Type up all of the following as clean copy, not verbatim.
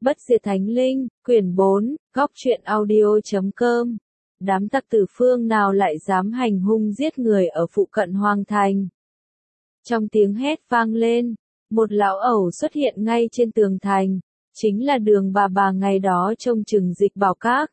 Bất diệt thánh linh, quyển 4, góc truyện audio.com. Đám tặc tử phương nào lại dám hành hung giết người ở phụ cận Hoàng Thành. Trong tiếng hét vang lên, một lão ẩu xuất hiện ngay trên tường thành, chính là Đường bà ngày đó trông chừng Dịch Bảo Các.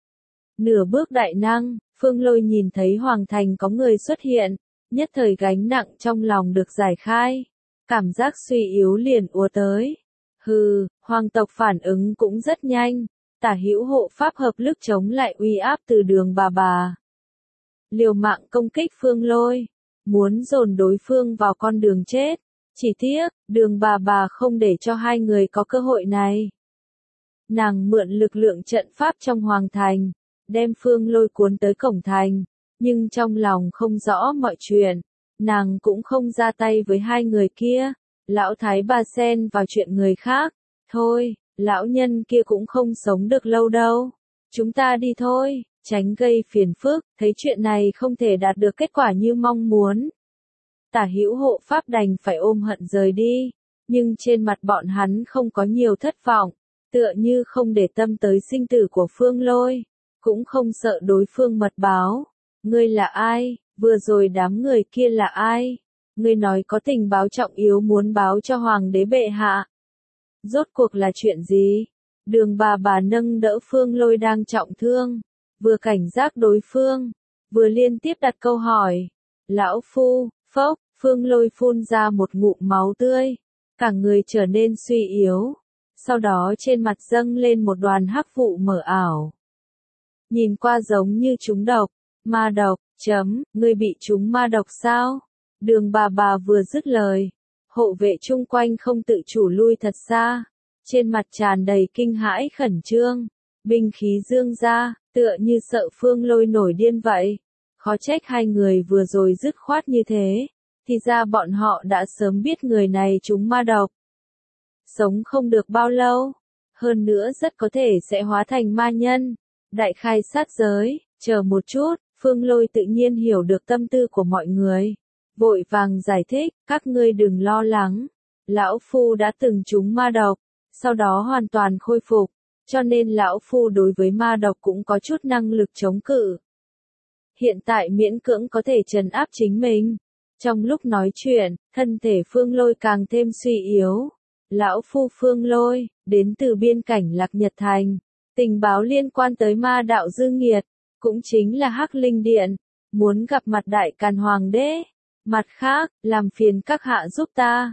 Nửa bước đại năng, Phương Lôi nhìn thấy Hoàng Thành có người xuất hiện, nhất thời gánh nặng trong lòng được giải khai, cảm giác suy yếu liền ùa tới. Hừ, hoàng tộc phản ứng cũng rất nhanh, Tả Hữu hộ pháp hợp lực chống lại uy áp từ Đường bà. Liều mạng công kích Phương Lôi, muốn dồn đối phương vào con đường chết, chỉ tiếc, Đường bà không để cho hai người có cơ hội này. Nàng mượn lực lượng trận pháp trong Hoàng Thành, đem Phương Lôi cuốn tới cổng thành, nhưng trong lòng không rõ mọi chuyện, nàng cũng không ra tay với hai người kia. Lão thái bà xen vào chuyện người khác, thôi, lão nhân kia cũng không sống được lâu đâu. Chúng ta đi thôi, tránh gây phiền phức, thấy chuyện này không thể đạt được kết quả như mong muốn. Tả Hữu hộ pháp đành phải ôm hận rời đi, nhưng trên mặt bọn hắn không có nhiều thất vọng, tựa như không để tâm tới sinh tử của Phương Lôi, cũng không sợ đối phương mật báo. Ngươi là ai? Vừa rồi đám người kia là ai? Ngươi nói có tình báo trọng yếu muốn báo cho Hoàng đế bệ hạ. Rốt cuộc là chuyện gì? Đường bà nâng đỡ Phương Lôi đang trọng thương, vừa cảnh giác đối phương, vừa liên tiếp đặt câu hỏi. Lão phu, phốc, Phương Lôi phun ra một ngụm máu tươi, cả người trở nên suy yếu, sau đó trên mặt dâng lên một đoàn hắc vụ mờ ảo. Nhìn qua giống như trúng độc, ma độc, ngươi bị trúng ma độc sao? Đường bà vừa dứt lời, hộ vệ chung quanh không tự chủ lui thật xa, trên mặt tràn đầy kinh hãi khẩn trương, binh khí dương ra, tựa như sợ Phương Lôi nổi điên vậy. Khó trách hai người vừa rồi dứt khoát như thế, thì ra bọn họ đã sớm biết người này trúng ma độc. Sống không được bao lâu, hơn nữa rất có thể sẽ hóa thành ma nhân, đại khai sát giới. Chờ một chút, Phương Lôi tự nhiên hiểu được tâm tư của mọi người. Vội vàng giải thích, các ngươi đừng lo lắng. Lão Phu đã từng trúng ma độc, sau đó hoàn toàn khôi phục, cho nên Lão Phu đối với ma độc cũng có chút năng lực chống cự. Hiện tại miễn cưỡng có thể trấn áp chính mình. Trong lúc nói chuyện, thân thể Phương Lôi càng thêm suy yếu. Lão Phu Phương Lôi, đến từ biên cảnh Lạc Nhật Thành. Tình báo liên quan tới ma đạo dư nghiệt, cũng chính là Hắc Linh Điện, muốn gặp mặt Đại Càn Hoàng đế. Mặt khác, làm phiền các hạ giúp ta.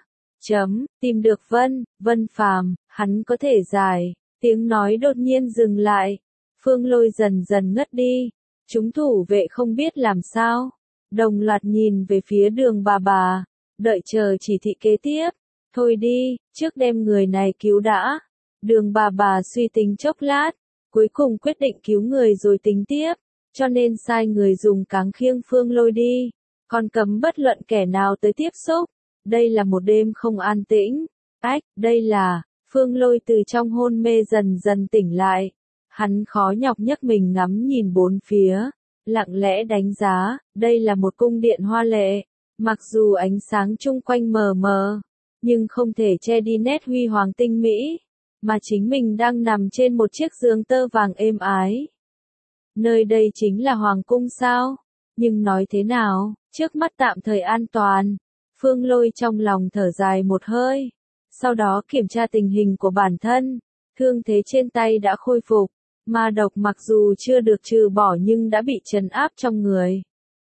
Tìm được Vân Phàm, hắn có thể giải. Tiếng nói đột nhiên dừng lại. Phương Lôi dần dần ngất đi. Chúng thủ vệ không biết làm sao. Đồng loạt nhìn về phía Đường bà. Đợi chờ chỉ thị kế tiếp. Thôi đi, trước đem người này cứu đã. Đường bà suy tính chốc lát. Cuối cùng quyết định cứu người rồi tính tiếp. Cho nên sai người dùng cáng khiêng Phương Lôi đi. Còn cấm bất luận kẻ nào tới tiếp xúc. Đây là một đêm không an tĩnh. Đây là, Phương Lôi từ trong hôn mê dần dần tỉnh lại. Hắn khó nhọc nhấc mình ngắm nhìn bốn phía, lặng lẽ đánh giá, đây là một cung điện hoa lệ. Mặc dù ánh sáng chung quanh mờ mờ, nhưng không thể che đi nét huy hoàng tinh mỹ, mà chính mình đang nằm trên một chiếc giường tơ vàng êm ái. Nơi đây chính là Hoàng cung sao? Nhưng nói thế nào, trước mắt tạm thời an toàn. Phương Lôi trong lòng thở dài một hơi, sau đó kiểm tra tình hình của bản thân, thương thế trên tay đã khôi phục, ma độc mặc dù chưa được trừ bỏ nhưng đã bị trấn áp trong người.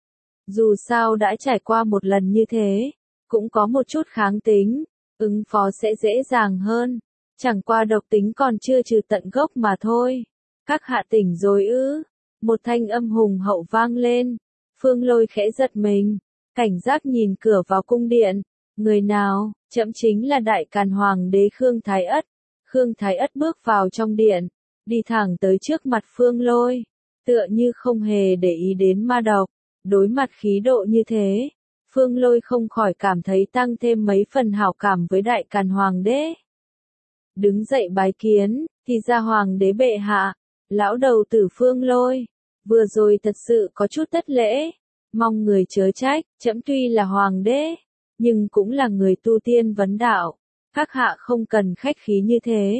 Dù sao đã trải qua một lần như thế, cũng có một chút kháng tính, ứng phó sẽ dễ dàng hơn, chẳng qua độc tính còn chưa trừ tận gốc mà thôi. Các hạ tỉnh rồi ư? Một thanh âm hùng hậu vang lên. Phương Lôi khẽ giật mình, cảnh giác nhìn cửa vào cung điện. Người nào? Trẫm chính là Đại Càn Hoàng đế Khương Thái Ất. Khương Thái Ất bước vào trong điện, đi thẳng tới trước mặt Phương Lôi, tựa như không hề để ý đến ma độc. Đối mặt khí độ như thế, Phương Lôi không khỏi cảm thấy tăng thêm mấy phần hảo cảm với Đại Càn Hoàng đế. Đứng dậy bái kiến, thì ra Hoàng đế bệ hạ. Lão đầu tử Phương Lôi, vừa rồi thật sự có chút thất lễ, mong người chớ trách. Trẫm tuy là hoàng đế, nhưng cũng là người tu tiên vấn đạo, các hạ không cần khách khí như thế.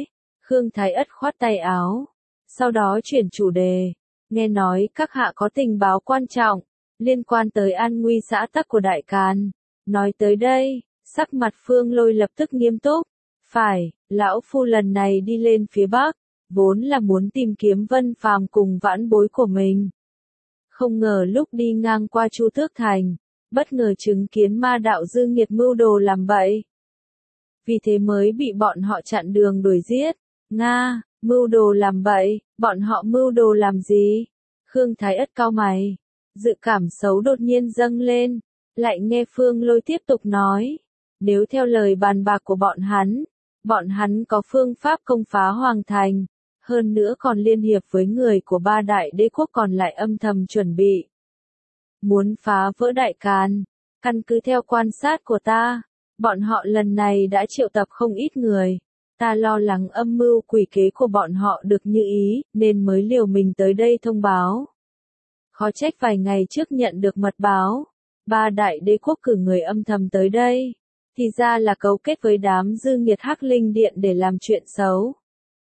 Khương Thái Ất khoát tay áo, sau đó chuyển chủ đề, nghe nói các hạ có tình báo quan trọng, liên quan tới an nguy xã tắc của Đại Càn. Nói tới đây, sắc mặt Phương Lôi lập tức nghiêm túc, phải, lão phu lần này đi lên phía Bắc, vốn là muốn tìm kiếm Vân Phàm cùng vãn bối của mình. Không ngờ lúc đi ngang qua Chu Tước Thành, bất ngờ chứng kiến ma đạo dư nghiệt mưu đồ làm bậy. Vì thế mới bị bọn họ chặn đường đuổi giết. Nga, mưu đồ làm bậy, bọn họ mưu đồ làm gì? Khương Thái Ất cau mày, dự cảm xấu đột nhiên dâng lên, lại nghe Phương Lôi tiếp tục nói, nếu theo lời bàn bạc của bọn hắn có phương pháp công phá Hoàng Thành, hơn nữa còn liên hiệp với người của ba đại đế quốc còn lại âm thầm chuẩn bị. Muốn phá vỡ Đại Càn, căn cứ theo quan sát của ta, bọn họ lần này đã triệu tập không ít người. Ta lo lắng âm mưu quỷ kế của bọn họ được như ý, nên mới liều mình tới đây thông báo. Khó trách vài ngày trước nhận được mật báo, ba đại đế quốc cử người âm thầm tới đây, thì ra là cấu kết với đám dư nghiệt Hắc Linh Điện để làm chuyện xấu.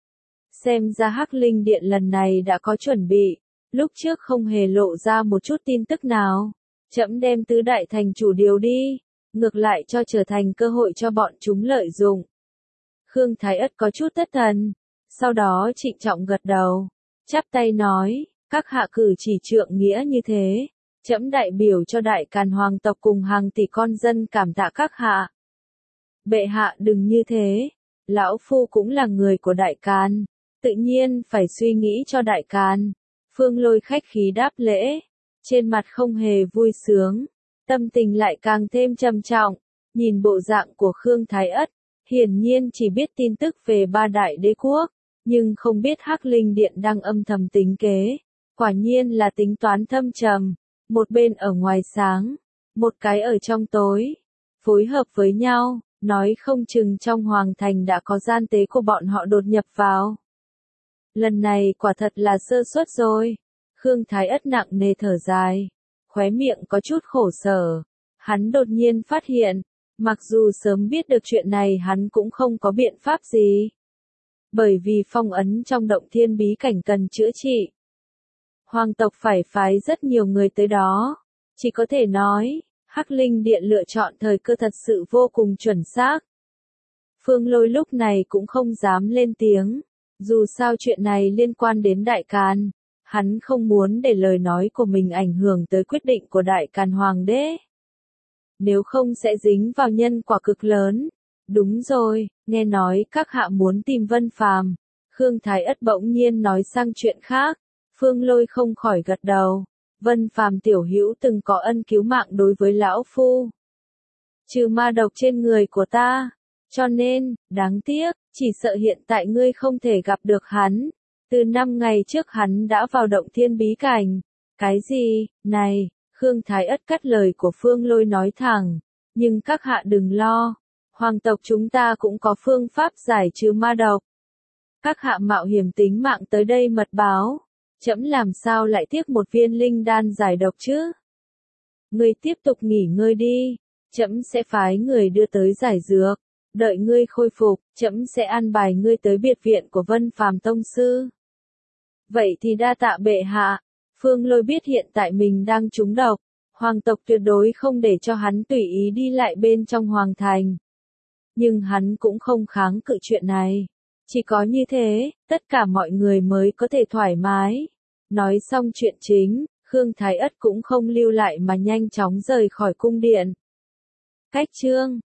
Xem ra Hắc Linh Điện lần này đã có chuẩn bị, lúc trước không hề lộ ra một chút tin tức nào. Trẫm đem tứ đại thành chủ điều đi, ngược lại cho trở thành cơ hội cho bọn chúng lợi dụng. Khương Thái Ất có chút thất thần, sau đó trịnh trọng gật đầu, chắp tay nói, các hạ cử chỉ trượng nghĩa như thế, trẫm đại biểu cho Đại Càn hoàng tộc cùng hàng tỷ con dân cảm tạ các hạ. Bệ hạ đừng như thế, lão phu cũng là người của Đại Càn, tự nhiên phải suy nghĩ cho Đại Càn. Phương Lôi khách khí đáp lễ, trên mặt không hề vui sướng, tâm tình lại càng thêm trầm trọng, nhìn bộ dạng của Khương Thái Ất, hiển nhiên chỉ biết tin tức về ba đại đế quốc, nhưng không biết Hắc Linh Điện đang âm thầm tính kế, quả nhiên là tính toán thâm trầm, một bên ở ngoài sáng, một cái ở trong tối, phối hợp với nhau, nói không chừng trong Hoàng Thành đã có gian tế của bọn họ đột nhập vào. Lần này quả thật là sơ suất rồi. Khương Thái Ất nặng nề thở dài, khóe miệng có chút khổ sở. Hắn đột nhiên phát hiện, mặc dù sớm biết được chuyện này hắn cũng không có biện pháp gì. Bởi vì phong ấn trong động thiên bí cảnh cần chữa trị. Hoàng tộc phải phái rất nhiều người tới đó. Chỉ có thể nói, Hắc Linh Điện lựa chọn thời cơ thật sự vô cùng chuẩn xác. Phương Lôi lúc này cũng không dám lên tiếng. Dù sao chuyện này liên quan đến Đại Càn, hắn không muốn để lời nói của mình ảnh hưởng tới quyết định của Đại Càn Hoàng đế. Nếu không sẽ dính vào nhân quả cực lớn. Đúng rồi, nghe nói các hạ muốn tìm Vân Phàm. Khương Thái Ất bỗng nhiên nói sang chuyện khác. Phương Lôi không khỏi gật đầu. Vân Phàm tiểu hữu từng có ân cứu mạng đối với lão phu. Trừ ma độc trên người của ta. Cho nên, đáng tiếc, chỉ sợ hiện tại ngươi không thể gặp được hắn. Từ 5 ngày trước hắn đã vào động thiên bí cảnh. Cái gì, này, Khương Thái Ất cắt lời của Phương Lôi nói thẳng. Nhưng các hạ đừng lo, hoàng tộc chúng ta cũng có phương pháp giải trừ ma độc. Các hạ mạo hiểm tính mạng tới đây mật báo. Trẫm làm sao lại tiếc một viên linh đan giải độc chứ? Ngươi tiếp tục nghỉ ngơi đi, trẫm sẽ phái người đưa tới giải dược. Đợi ngươi khôi phục, trẫm sẽ an bài ngươi tới biệt viện của Vân Phàm tông sư. Vậy thì đa tạ bệ hạ. Phương Lôi biết hiện tại mình đang trúng độc, hoàng tộc tuyệt đối không để cho hắn tùy ý đi lại bên trong hoàng thành. Nhưng hắn cũng không kháng cự chuyện này. Chỉ có như thế, tất cả mọi người mới có thể thoải mái. Nói xong chuyện chính, Khương Thái Ất cũng không lưu lại mà nhanh chóng rời khỏi cung điện. Cách chương